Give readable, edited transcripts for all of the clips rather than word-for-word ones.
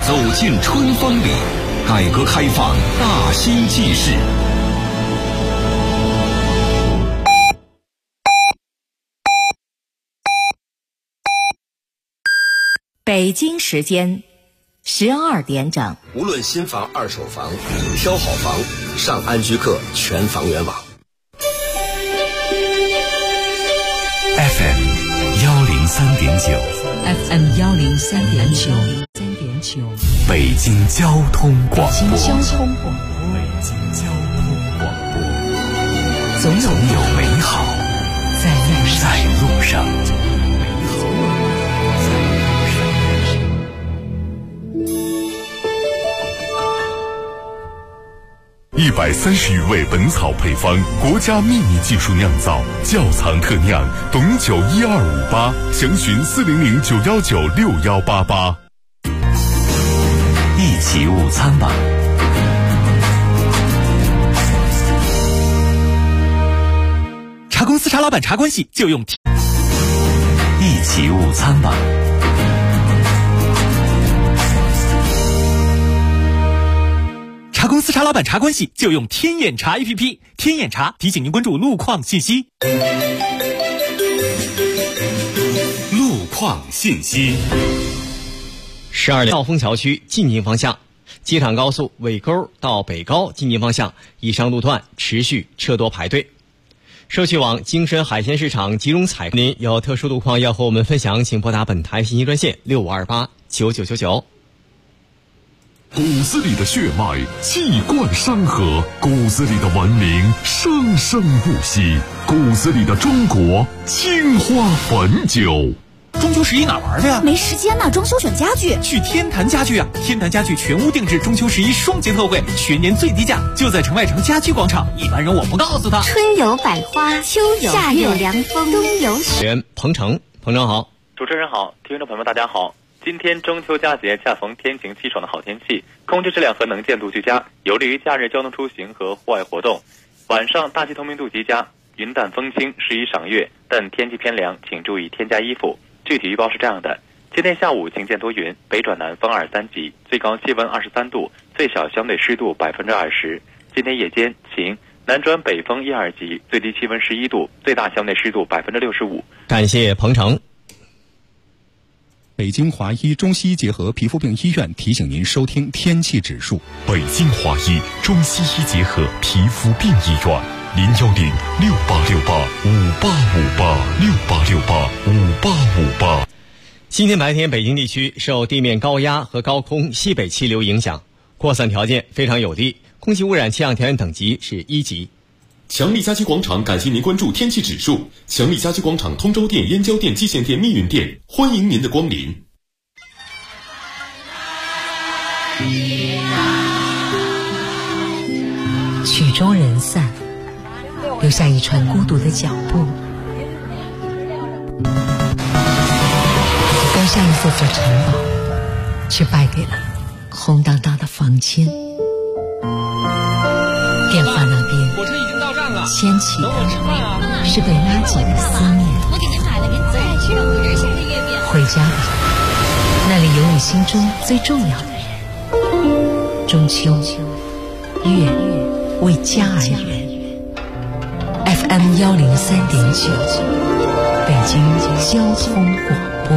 走进春风里，改革开放大新纪事。 北京时间12点整。 无论新房、二手房，挑好房，上安居客全房源网。 FM 103.9 FM 103.9， 北京交通广播。总有美好在路上。130余味本草配方，国家秘密技术酿造，窖藏特酿，董酒1258，详询400-919-6188。一起午餐吧。 茶公司茶老板茶关系就用一起午餐吧。 茶公司茶老板茶关系就用天眼查 APP， 天眼查提醒您关注路况信息。 路况信息。 12道丰桥区进京方向，机场高速尾沟到北高进京方向以上路段持续车多排队。社区网京深海鲜市场集中采购，您有特殊路况要和我们分享，请拨打本台信息专线65289999。 骨子里的血脉气贯山河，骨子里的文明生生不息，骨子里的中国青花汾酒。 中秋11哪玩的呀？ 没时间呢，装修选家具。 去天坛家具啊！天坛家具全屋定制中秋11双节特惠，全年最低价，就在城外城家居广场。一般人我不告诉他。 春有百花，秋有夏有凉风，冬有雪。 员彭程好。 主持人好，听众朋友们大家好。今天中秋佳节，恰逢天晴气爽的好天气，空气质量和能见度俱佳，有利于假日交通出行和户外活动。晚上大气透明度极佳，云淡风轻，适宜赏月，但天气偏凉，请注意添加衣服。具体预报是这样的：今天下午晴间多云，北转南风2、3级，最高气温23度，最小相对湿度20%。今天夜间晴，南转北风1、2级，最低气温11度，最大相对湿度65%。 感谢彭程。 北京华医中西医结合皮肤病医院提醒您收听天气指数。 北京华医中西医结合皮肤病医院，010-6868-5858，6868-5858。 今天白天北京地区受地面高压和高空西北气流影响，扩散条件非常有利，空气污染气象条件等级是1级。 强力家居广场感谢您关注天气指数。强力家居广场通州店、燕郊店、蓟县店、密云店，欢迎您的光临。 曲终人散，留下一串孤独的脚步，登上一座座城堡，却败给了空荡荡的房间。电话那边火车已经到站了， 牵起的是被拉紧的思念。 我给您买了您最爱吃的5仁馅的月饼。 回家吧，那里有你心中最重要的人。中秋，月为家而圆。FM 103.9，北京交通广播。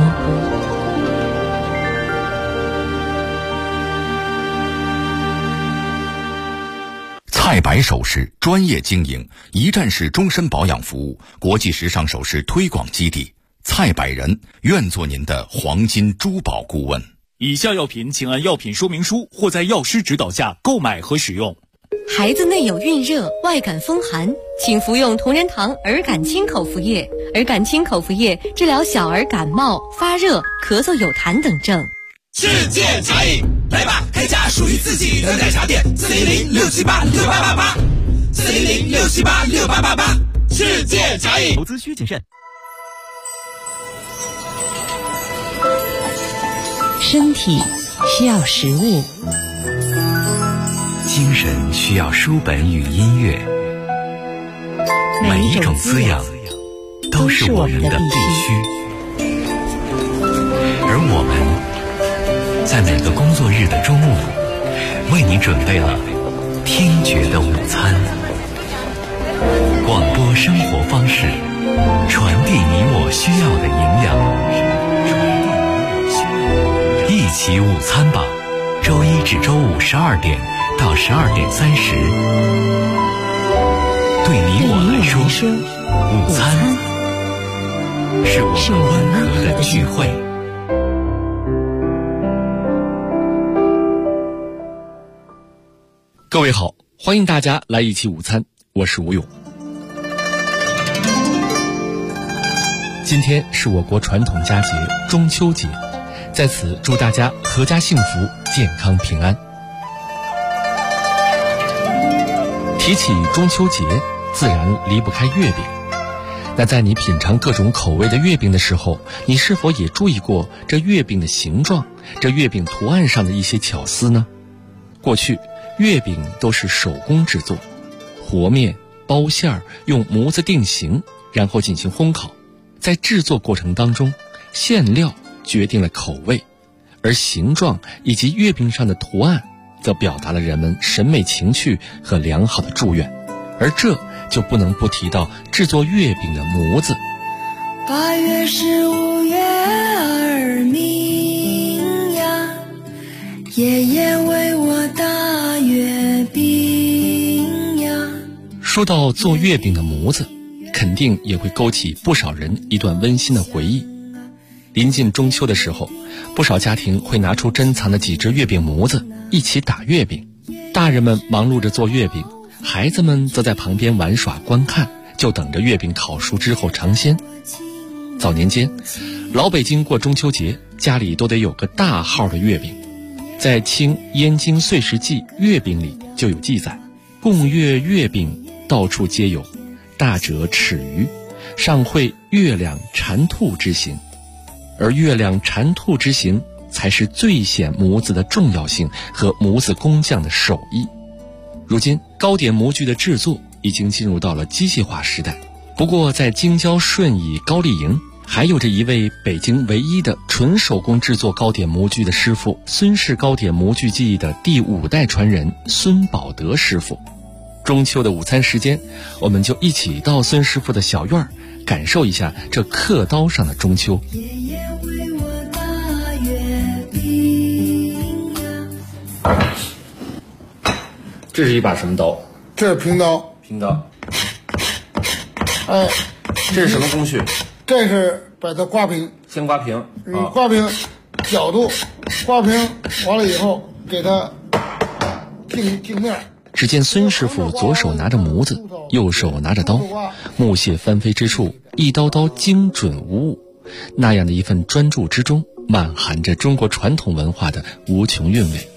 蔡白首饰专业经营，一站式终身保养服务，国际时尚首饰推广基地。蔡百人愿做您的黄金珠宝顾问。 以下药品请按药品说明书或在药师指导下购买和使用。 孩子内有孕热、外感风寒，请服用同仁堂儿感清口服液。儿感清口服液治疗小儿感冒、发热、咳嗽、有痰等症。 世界茶饮，来吧，开家属于自己的奶茶店，400-678-6888，400-678-6888，世界茶饮。 投资需谨慎。 身体需要食物， 精神需要书本与音乐，每一种滋养都是我们的必须，而我们在每个工作日的中午，为你准备了听觉的午餐。广播生活方式，传递你我需要的营养。一起午餐吧，周一至周五12点到12点30。对你我来说，午餐是我们温和的聚会。 各位好，欢迎大家来一起午餐，我是吴勇。今天是我国传统佳节中秋节，在此祝大家阖家幸福、健康平安。提起中秋节，自然离不开月饼。那在你品尝各种口味的月饼的时候，你是否也注意过这月饼的形状，这月饼图案上的一些巧思呢？过去月饼都是手工制作，和面、包馅儿，用模子定型，然后进行烘烤。在制作过程当中，馅料决定了口味，而形状以及月饼上的图案则表达了人们审美情趣和良好的祝愿。而这就不能不提到制作月饼的模子。 8月15月儿明呀，爷爷为我打月饼呀。 说到做月饼的模子，肯定也会勾起不少人一段温馨的回忆。临近中秋的时候，不少家庭会拿出珍藏的几只月饼模子，一起打月饼。大人们忙碌着做月饼，孩子们则在旁边玩耍观看，就等着月饼烤熟之后尝鲜。早年间，老北京过中秋节，家里都得有个大号的月饼。在《清燕京岁时记》月饼里就有记载：共月月饼到处皆有，大者尺余，上绘月亮蟾兔之形。而月亮蟾兔之形才是最显模子的重要性和模子工匠的手艺。如今糕点模具的制作已经进入到了机械化时代，不过在京郊顺义高丽营还有着一位北京唯一的纯手工制作糕点模具的师傅，孙氏糕点模具技艺的第5代传人孙宝德师傅。中秋的午餐时间，我们就一起到孙师傅的小院儿，感受一下这刻刀上的中秋。这是一把什么刀？ 这是平刀。 平刀。 哎， 这是什么工序？ 这是把它刮平。 先刮平。 刮平角度，刮平完了以后，给它镜面。 只见孙师傅左手拿着模子，右手拿着刀，木屑翻飞之处，一刀刀精准无误。那样的一份专注之中，满含着中国传统文化的无穷韵味。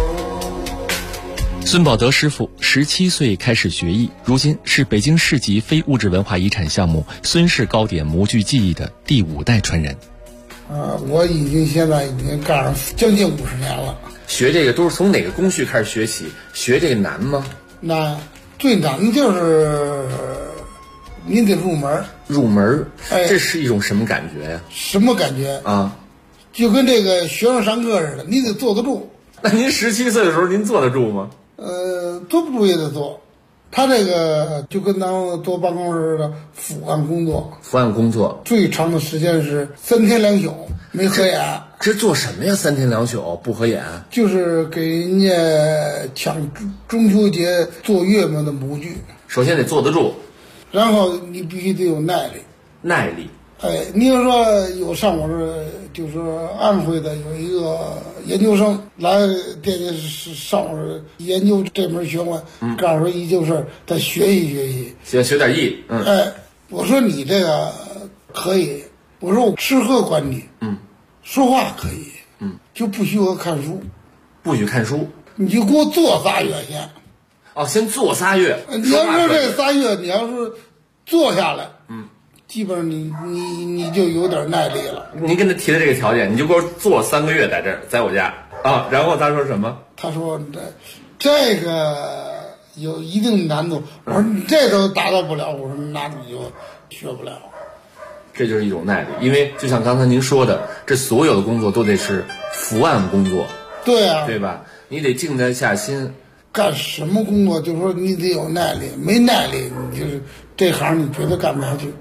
孙宝德师傅17岁开始学艺，如今是北京市级非物质文化遗产项目孙氏糕点模具技艺的第5代传人。 我现在已经干上将近50年了。 学这个都是从哪个工序开始学起？学这个难吗？ 难，最难的就是您得入门。 入门，这是一种什么感觉呀？ 什么感觉啊？就跟这个学生上课似的，你得坐得住。 那您17岁的时候，您坐得住吗？ 坐不住也得做。他这个就跟咱们坐办公室的伏案工作。 伏案工作最长的时间是3天2宿，没合眼。 这做什么呀？3天2宿不合眼？ 就是给人家抢中秋节做月饼的模具。 首先得坐得住， 然后你必须得有耐力。 耐力。 你要说有上我这就是安徽的有一个研究生来店里上我研究这门学问，告诉一就是再学习学点艺。 我说你这个可以，我说我吃喝管你，说话可以，就不许我看书， 不许看书， 你就给我做3月先。 先做3月。 你要说这3月你要是做下来，基本上你就有点耐力了。 您跟他提的这个条件，你就给我做3个月在这儿，在我家啊。然后他说什么？ 他说这个有一定难度。我说你这都达到不了，我说那你就学不了。 这就是一种耐力。因为就像刚才您说的，这所有的工作都得是伏案工作， 对啊， 对吧？你得静得下心。 干什么工作，就是说你得有耐力，没耐力，你就是这行你绝对干不下去。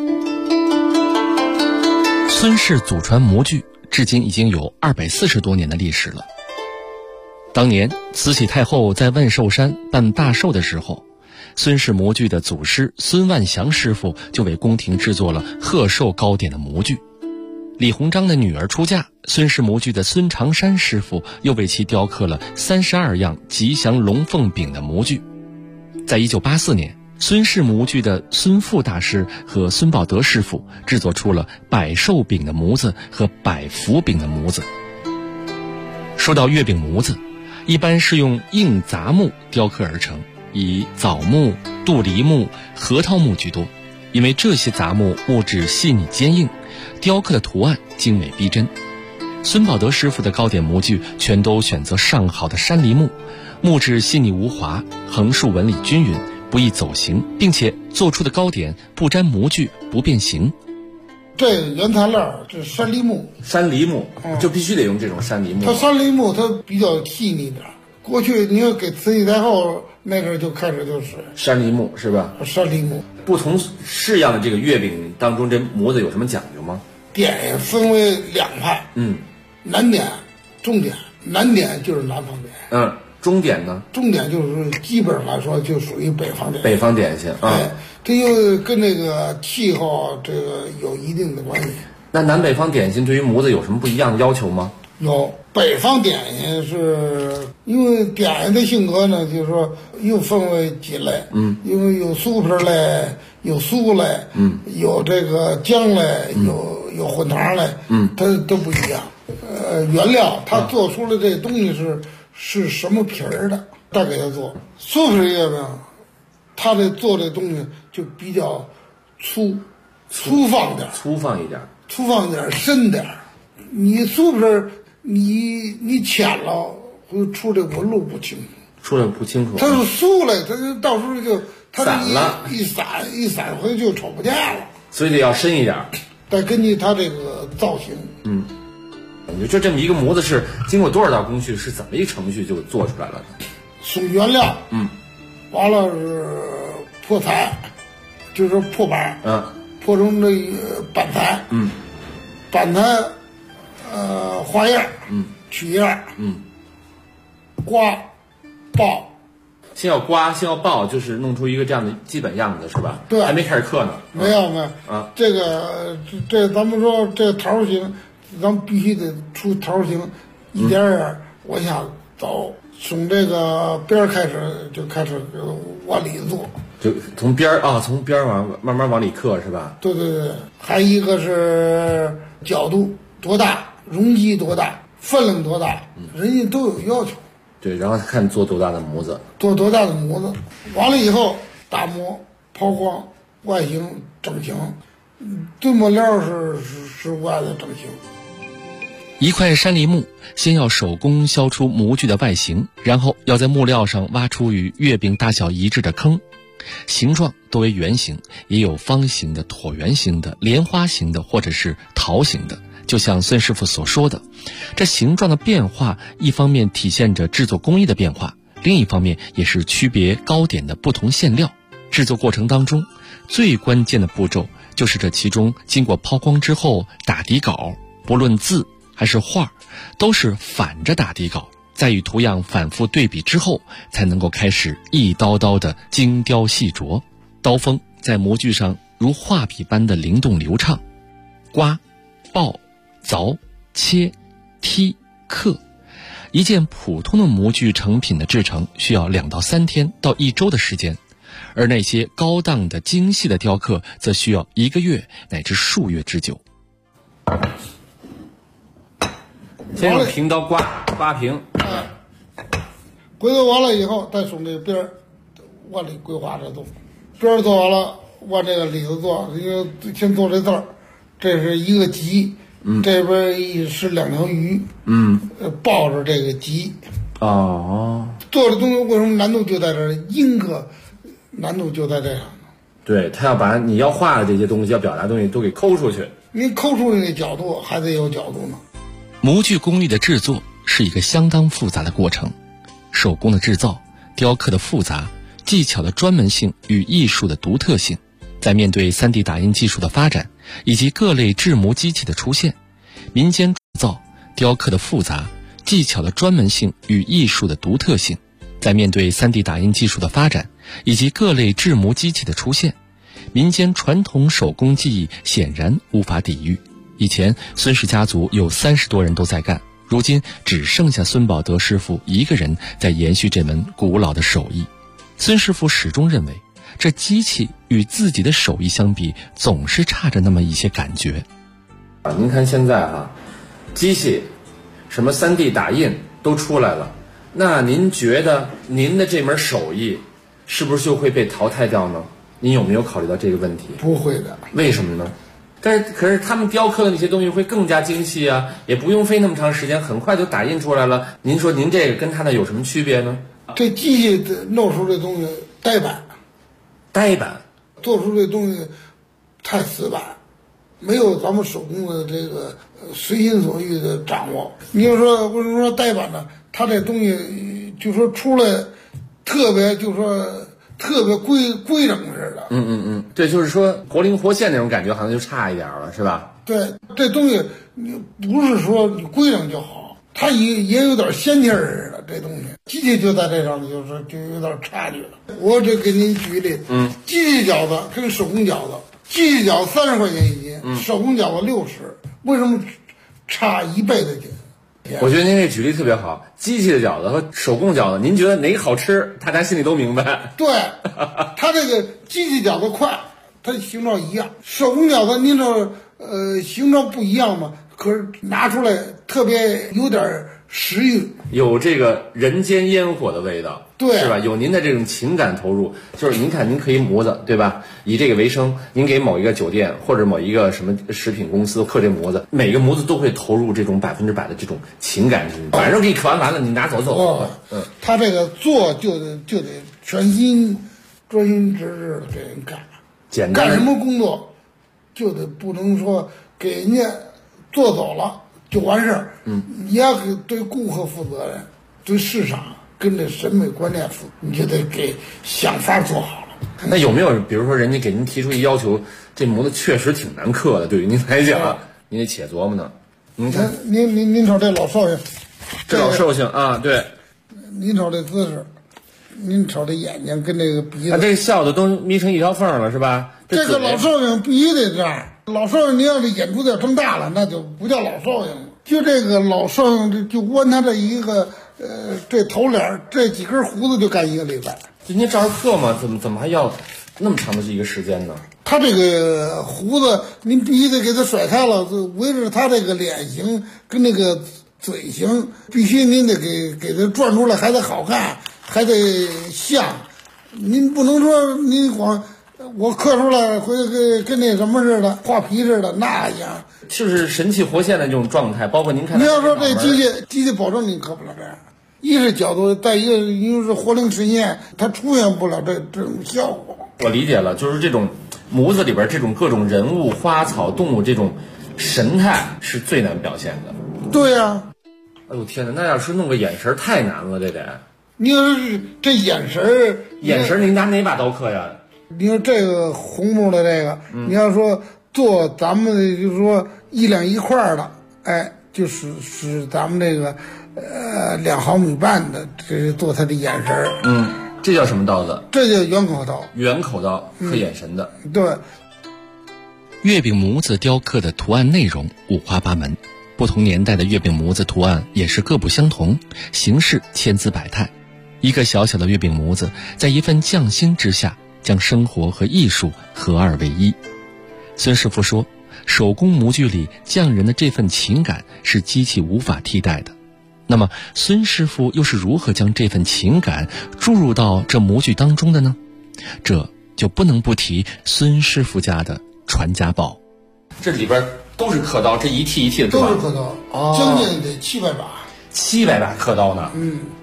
孙氏祖传模具至今已经有240多年的历史了。当年慈禧太后在万寿山办大寿的时候，孙氏模具的祖师孙万祥师傅就为宫廷制作了贺寿糕点的模具。李鸿章的女儿出嫁，孙氏模具的孙长山师傅又为其雕刻了32样吉祥龙凤饼的模具。在1984年，孙氏模具的孙富大师和孙宝德师傅制作出了百寿饼的模子和百福饼的模子。说到月饼模子，一般是用硬杂木雕刻而成，以枣木、杜梨木、核桃木居多，因为这些杂木物质细腻坚硬，雕刻的图案精美逼真。孙宝德师傅的糕点模具全都选择上好的山梨木，木质细腻无华，横竖纹理均匀，不易走形，并且做出的糕点不沾模具，不变形。 这原材料是山梨木， 山梨木就必须得用这种山梨木。 它山梨木它比较细腻点，过去你要给慈禧太后那阵就开始就是山梨木是吧？ 山梨木。 不同式样的这个月饼当中，这模子有什么讲究吗？ 点分为两派，南点、中点。南点就是南方点， 中点呢？ 中点就是基本上来说就属于北方点。 北方点心啊， 这又跟这个气候这个有一定的关系。 那南北方点心对于模子有什么不一样的要求吗？ 有，北方点心是因为点心的性格呢，就是说又分为几类，因为有酥皮类，有酥类，有这个浆类，有混糖类，它都不一样。原料它做出来这东西是什么皮儿的，再给它做酥皮月饼，它这做这东西就比较粗放一点，深点。你酥皮你浅了会出这纹路不清楚，它是酥了，它就到时候就它散了， 一散回就瞅不见了， 所以得要深一点， 再根据它这个造型。 你说这么一个模子是经过多少道工序，是怎么一个程序就做出来了呢？ 送原料，完了是破材，就是破板，破成这个板材，板材，花样，取样，刮，爆。 先要刮，先要爆，就是弄出一个这样的基本样子，是吧？ 对， 还没开始刻呢。 没有这个咱们说这桃形，咱们必须得出桃形，一点点往下走，从这个边开始就开始往里做， 就从边慢慢往里刻，是吧？ 对，还一个是角度多大，容积多大，分量多大，人家都有要求。 对，然后看做多大的模子， 完了以后打磨、抛光、外形整形，对末料是外的整形。 一块山梨木先要手工削出模具的外形，然后要在木料上挖出与月饼大小一致的坑，形状多为圆形，也有方形的、椭圆形的、莲花形的或者是桃形的。就像孙师傅所说的，这形状的变化一方面体现着制作工艺的变化，另一方面也是区别糕点的不同馅料。制作过程当中最关键的步骤就是这其中经过抛光之后打底稿，不论字还是画都是反着打底稿，在与图样反复对比之后，才能够开始一刀刀的精雕细琢。刀锋在模具上如画笔般的灵动流畅，刮、爆、凿、切、剔、刻，一件普通的模具成品的制成需要2到3天到1周的时间，而那些高档的精细的雕刻则需要1个月乃至数月之久。 先用平刀刮平， 规划完了以后，再从这边儿往里规划着做，边儿做完了往这个里头做，因为先做这字儿，这是一个吉，这边是2条鱼，抱着这个吉。 哦， 做的东西为什么难度就在这儿？阴刻难度就在这上。 对，他要把你要画的这些东西、要表达的东西都给抠出去。 你抠出那个角度还得有角度呢。 模具工艺的制作是一个相当复杂的过程，手工的制造、雕刻的复杂、技巧的专门性与艺术的独特性，在面对 3D 打印技术的发展以及各类制模机器的出现，民间制造、雕刻的复杂、技巧的专门性与艺术的独特性，在面对 3D 打印技术的发展以及各类制模机器的出现，民间传统手工技艺显然无法抵御。以前孙氏家族有30多人都在干，如今只剩下孙宝德师傅一个人在延续这门古老的手艺。孙师傅始终认为，这机器与自己的手艺相比，总是差着那么一些感觉。 您看现在机器什么 3D 打印都出来了，那您觉得您的这门手艺是不是就会被淘汰掉呢？您有没有考虑到这个问题？ 不会的。 为什么呢？可是他们雕刻的那些东西会更加精细啊，也不用费那么长时间，很快就打印出来了。您说您这个跟他那有什么区别呢？ 这机器弄出这东西呆板，做出这东西太死板，没有咱们手工的这个随心所欲的掌握。你要说为什么说呆板呢？他这东西就说出来特别规整似的。 对，就是说活灵活现那种感觉好像就差一点了，是吧？ 对，这东西你不是说你规整就好，它也有点仙气儿似的。这东西机器就在这上就有点差距了。我这给您举例，机器饺子跟手工饺子，机器饺子30块钱一斤，手工饺子60，为什么差1倍的钱？ 我觉得您这举例特别好，机器的饺子和手工饺子，您觉得哪个好吃？大家心里都明白。 对，它这个机器饺子快，它形状一样；手工饺子您这形状不一样嘛，可是拿出来特别有点食欲， 有这个人间烟火的味道， 对， 是吧？有您的这种情感投入，就是您看，您可以模子，对吧？以这个为生，您给某一个酒店或者某一个什么食品公司刻这模子，每个模子都会投入这种100%的这种情感进去。反正给你刻完了，你拿走。 他这个做就得全心专心致志的给人干， 简单干什么工作就得不能说给人家做走了就完事儿。你要对顾客负责任，对市场跟这审美观念负责，你就得给想法做好了。 那有没有比如说人家给您提出一要求，这模子确实挺难刻的，对于您来讲，您得且琢磨呢。您看， 您瞅这老寿星， 这老寿星啊，对， 您瞅这姿势，您瞅这眼睛跟这个鼻子， 这个笑的都眯成一条缝了，是吧？ 这个老寿星必须得这样。老寿星，你要是眼珠子要睁大了，那就不叫老寿星了。就这个老寿星，就光他这一个这头脸这几根胡子就干1个礼拜。 人家照着刻嘛，怎么还要那么长的一个时间呢？ 他这个胡子，您必须得给他甩开了，围着他这个脸型跟那个嘴型，必须您得给他转出来，还得好看，还得像。您不能说您光我刻出来回头跟那什么似的，画皮似的那样， 就是神气活现的这种状态。包括您看， 你要说这机器保证您刻不了这样。一是角度，再一个因为是活灵神现，它出现不了这种效果。 我理解了，就是这种模子里边这种各种人物、花草、动物这种神态是最难表现的。 对呀。 哎呦天哪，那要是弄个眼神太难了，这得。 你要是这眼神， 您拿哪把刀刻呀？ 你说这个红木的这个，你要说做咱们的就是说1两1块的，就是咱们这个2毫米半的，这是做他的眼神。 这叫什么刀子？ 这叫圆口刀。 圆口刀刻眼神的。 对。 月饼模子雕刻的图案内容五花八门，不同年代的月饼模子图案也是各不相同，形式千姿百态。一个小小的月饼模子，在一份匠心之下，将生活和艺术合二为一。孙师傅说，手工模具里匠人的这份情感是机器无法替代的。那么孙师傅又是如何将这份情感注入到这模具当中的呢？这就不能不提孙师傅家的传家宝。 这里边都是刻刀，这一屉一屉的都是刻刀，将近得700把。 700把刻刀呢？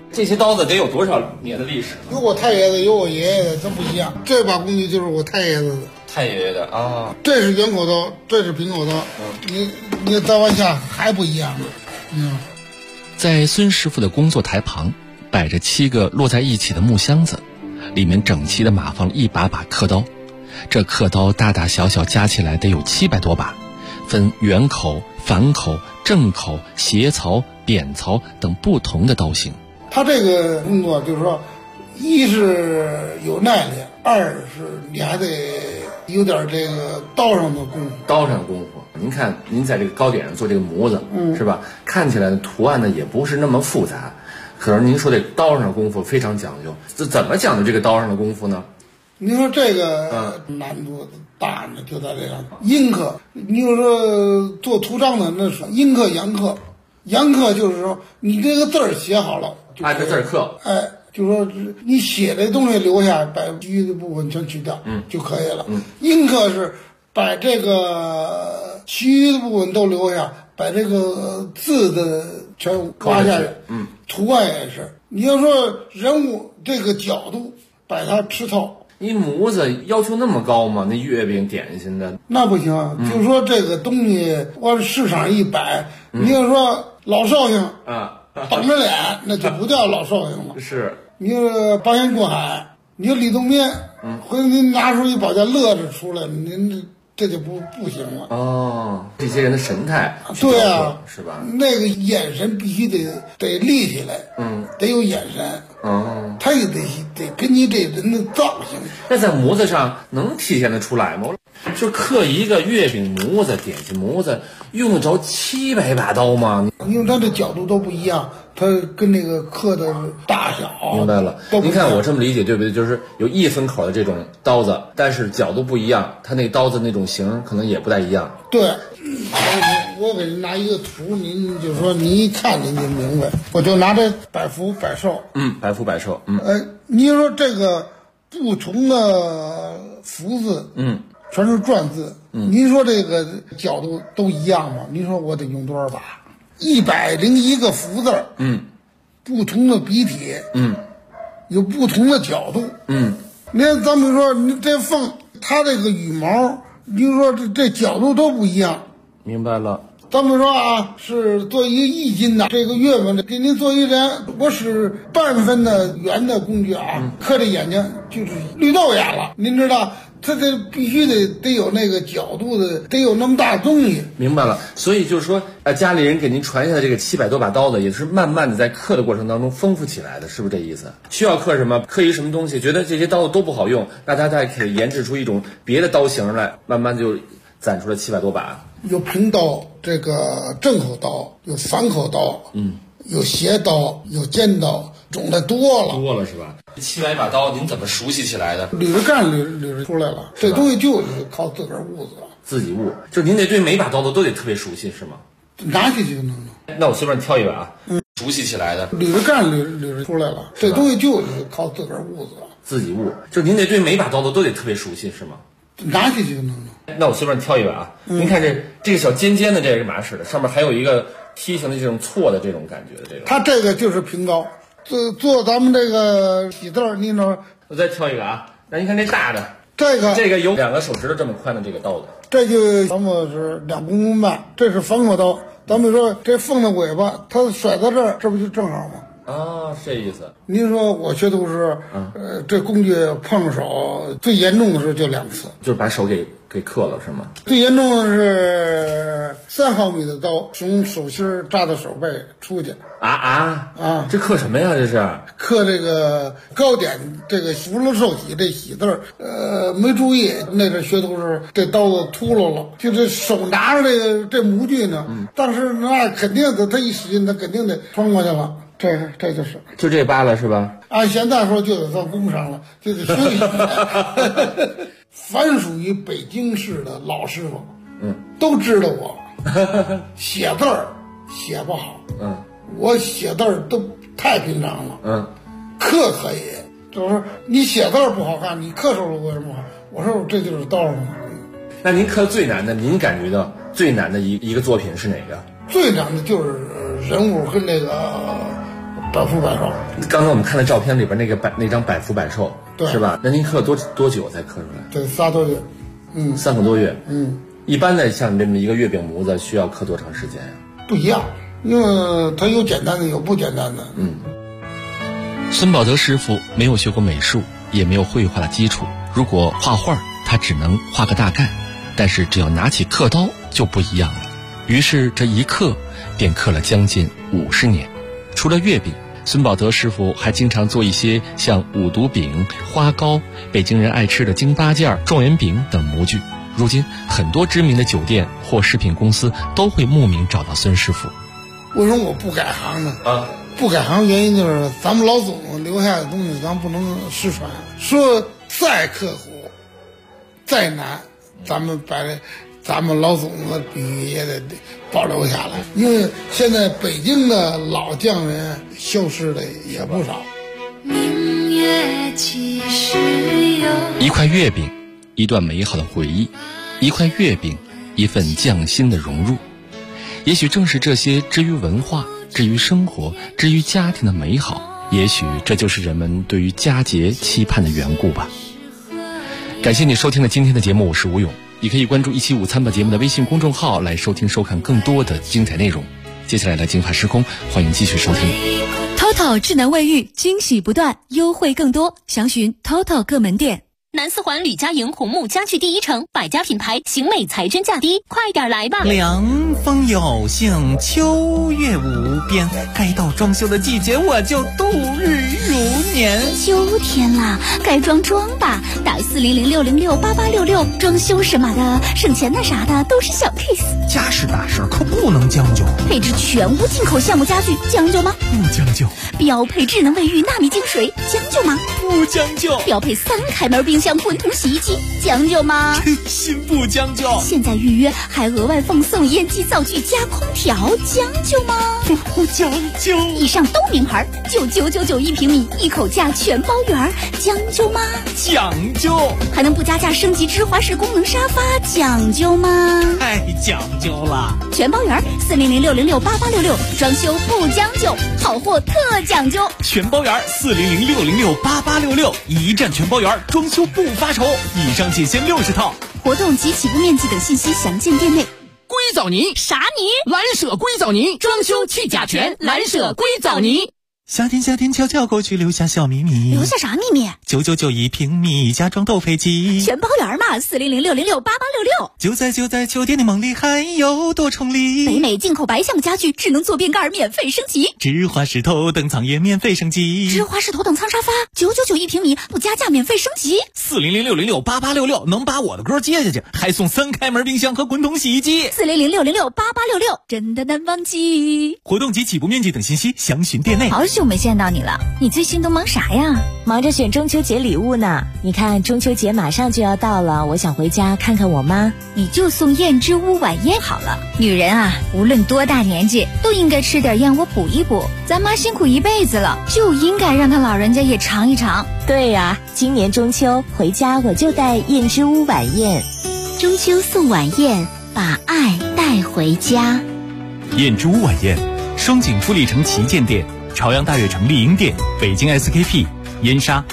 这些刀子得有多少年的历史？ 有我太爷的，有我爷爷的，这不一样。这把工具就是我太爷子的。 太爷爷的啊， 这是圆口刀，这是平口刀。你再往下还不一样呢。 在孙师傅的工作台旁，摆着7个摞在一起的木箱子，里面整齐地码放了一把把刻刀。这刻刀大大小小加起来得有700多把，分圆口、反口、正口、斜槽、扁槽等不同的刀型。 他这个工作就是说，一是有耐力，二是你还得有点这个刀上的功夫。 刀上的功夫，您看您在这个糕点上做这个模子，是吧？看起来的图案呢也不是那么复杂，可是您说这刀上的功夫非常讲究。这怎么讲究这个刀上的功夫呢？ 你说这个难度大呢，就在这个阴刻。你就说做图章的，那是阴刻、阳刻。阳刻就是说你这个字儿写好了， 按着字儿刻。 就说你写的东西留下，把其余的部分全去掉，就可以了。阴刻是把这个其余的部分都留下，把这个字的全挖下来。图案也是，你要说人物这个角度把它吃透。 你模子要求那么高吗？那月饼点心的那不行，就说这个东西往市场一摆，你要说老寿星绷着脸，那就不叫老寿星了。 是， 你说八仙过海，你说李东边，回头您拿出一宝剑乐着出来，您这就不行了。 哦，这些人的神态， 对啊， 是吧？ 那个眼神必须得立起来，得有眼神。他也得跟你这人的造型。 那在模子上能体现得出来吗？就刻一个月饼模子、点心模子，用得着700把刀吗？ 因为它的角度都不一样，它跟那个刻的大小。 明白了。您看我这么理解对不对？就是有1分口的这种刀子，但是角度不一样，它那刀子那种型可能也不太一样。 对。我给您拿一个图，您就说您一看您就明白。我就拿这百福百寿， 百福百寿， 你说这个不同的福字，全是篆字，您说这个角度都一样吗？您说我得用多少把？101个福字，不同的笔体，有不同的角度，你看咱们说你这凤，它这个羽毛，您说这角度都不一样。 明白了。 咱们说啊，是做一个1斤的这个月份，给您做一人，我使半分的圆的工具啊，刻这眼睛就是绿豆眼了。您知道，它这必须得有那个角度的，得有那么大的东西。 明白了。所以就是说，家里人给您传下的这个700多把刀子，也是慢慢的在刻的过程当中丰富起来的，是不是这意思？需要刻什么，刻一什么东西，觉得这些刀子都不好用，那他再可以研制出一种别的刀型来，慢慢就攒出了700多把。 有平刀，这个正口刀，有反口刀，有斜刀，有尖刀，种类多了是吧？700把刀您怎么熟悉起来的？ 捋着干捋着出来了，这东西就是靠自个儿悟子， 自己悟。就是您得对每把刀子都得特别熟悉，是吗？ 拿起去就能。 那我随便挑一把，熟悉起来的， 捋着干捋着出来了，这东西就是靠自个儿悟子， 自己悟。就是您得对每把刀子都得特别熟悉，是吗？ 拿起去就能。 那我随便挑一把啊，您看这个小尖尖的这是嘛式的，上面还有一个梯形的这种错的这种感觉的这种。 它这个就是平刀，做咱们这个喜字儿，你know。 我再挑一个啊，那您看这大的， 这个有2个手指头这么宽的这个刀子， 这就咱们是2公分半，这是反口刀。咱们说这凤的尾巴，它甩到这儿，这不就正好吗？ 这意思。 您说我学徒时，这工具碰手最严重的时候就2次， 就是把手给刻了是吗？ 最严重的是3毫米的刀从手心扎到手背出去。 这刻什么呀？这是刻这个糕点，这个福禄寿喜这喜字儿，没注意，那阵学徒时这刀子秃噜了，就这手拿着这模具呢，但是那肯定的，他一使劲，他肯定得穿过去了。这就是就这疤了是吧？ 按现在说就得算工伤了，就得休息。凡属于北京市的老师傅，都知道我写字儿写不好，我写字儿都太平常了，刻可以，就是你写字儿不好看，你刻出来为什么好？我说这就是刀上的。 那您刻最难的，您感觉到最难的一个作品是哪个？ 最难的就是人物跟这个百福百寿。 刚才我们看的照片里边那张百福百寿， 对， 是吧？那您刻多久才刻出来？ 对，3个多月。 3个多月。一般的像这么一个月饼模子需要刻多长时间呀？ 不一样，因为它有简单的，有不简单的。 孙宝德师傅没有学过美术，也没有绘画的基础，如果画画，他只能画个大概，但是只要拿起刻刀就不一样了。于是这一刻便刻了将近50年。除了月饼，孙宝德师傅还经常做一些像五毒饼、花糕、北京人爱吃的京八件、状元饼等模具。如今很多知名的酒店或食品公司都会慕名找到孙师傅。 为什么我不改行呢？不改行原因就是咱们老总留下的东西咱不能失传，说再刻苦再难，咱们老总的笔也得保留下来，因为现在北京的老匠人消失的也不少。 一块月饼，一段美好的回忆；一块月饼，一份匠心的融入。也许正是这些之于文化、之于生活、之于家庭的美好，也许这就是人们对于佳节期盼的缘故吧。感谢你收听了今天的节目，我是吴勇。你可以关注175餐吧节目的微信公众号来收听收看更多的精彩内容。接下来的金发时空，欢迎继续收听。 TOTO 智能卫浴，惊喜不断，优惠更多，详询 TOTO 各门店。 南四环吕家营红木家具第一城，百家品牌，型美才真价低，快点来吧！ 凉风有幸，秋月无边，该到装修的季节，我就度日如年。 秋天啦，该装吧，打4006068866，装修什么的，省钱的啥的都是小 case。 家事大事可不能将就， 配置全屋进口橡木家具，将就吗？ 不将就。 标配智能卫浴纳米净水，将就吗？ 不将就。 标配3开门冰箱滚筒洗衣机，将就吗？ 真心不将就。 现在预约还额外奉送烟机灶具加空调，将就吗？ 不将就。 以上都名牌，99991平米，一口价全包圆，将就吗？ 讲究。 还能不加价升级芝华士功能沙发，讲究吗？ 太讲究了。 全包圆，4006068866，装修不将就，好货特讲究。 全包圆，4006068866，一站全包圆，装修不发愁。以上仅限60套。 活动及起步面积等信息详见店内。 硅藻泥啥泥？ 蓝舍硅藻泥，装修去甲醛，蓝舍硅藻泥。 夏天悄悄过去，留下小秘密。 留下啥秘密 ？9991平米，家装斗飞机。 全包圆嘛，4006068866。 就在秋天的梦里，还有多重礼。 北美进口白橡家具，智能坐便盖免费升级。 芝华士头等舱也免费升级。 芝华士头等舱沙发，9991平米，不加价免费升级。 4006068866，能把我的歌接下去，还送3开门冰箱和滚筒洗衣机。 4006068866，真的难忘记。 活动及起步面积等信息详询店内。 好久没见到你了，你最近都忙啥呀？ 忙着选中秋节礼物呢。你看中秋节马上就要到了，我想回家看看我妈。 你就送燕之屋晚宴好了。女人啊，无论多大年纪，都应该吃点燕窝补一补。咱妈辛苦一辈子了，就应该让她老人家也尝一尝。 对呀，今年中秋回家我就带燕之屋晚宴。 中秋送晚宴，把爱带回家。 燕之屋晚宴，双井富力城旗舰店、朝阳大悦城丽婴店、北京 SKP、燕莎。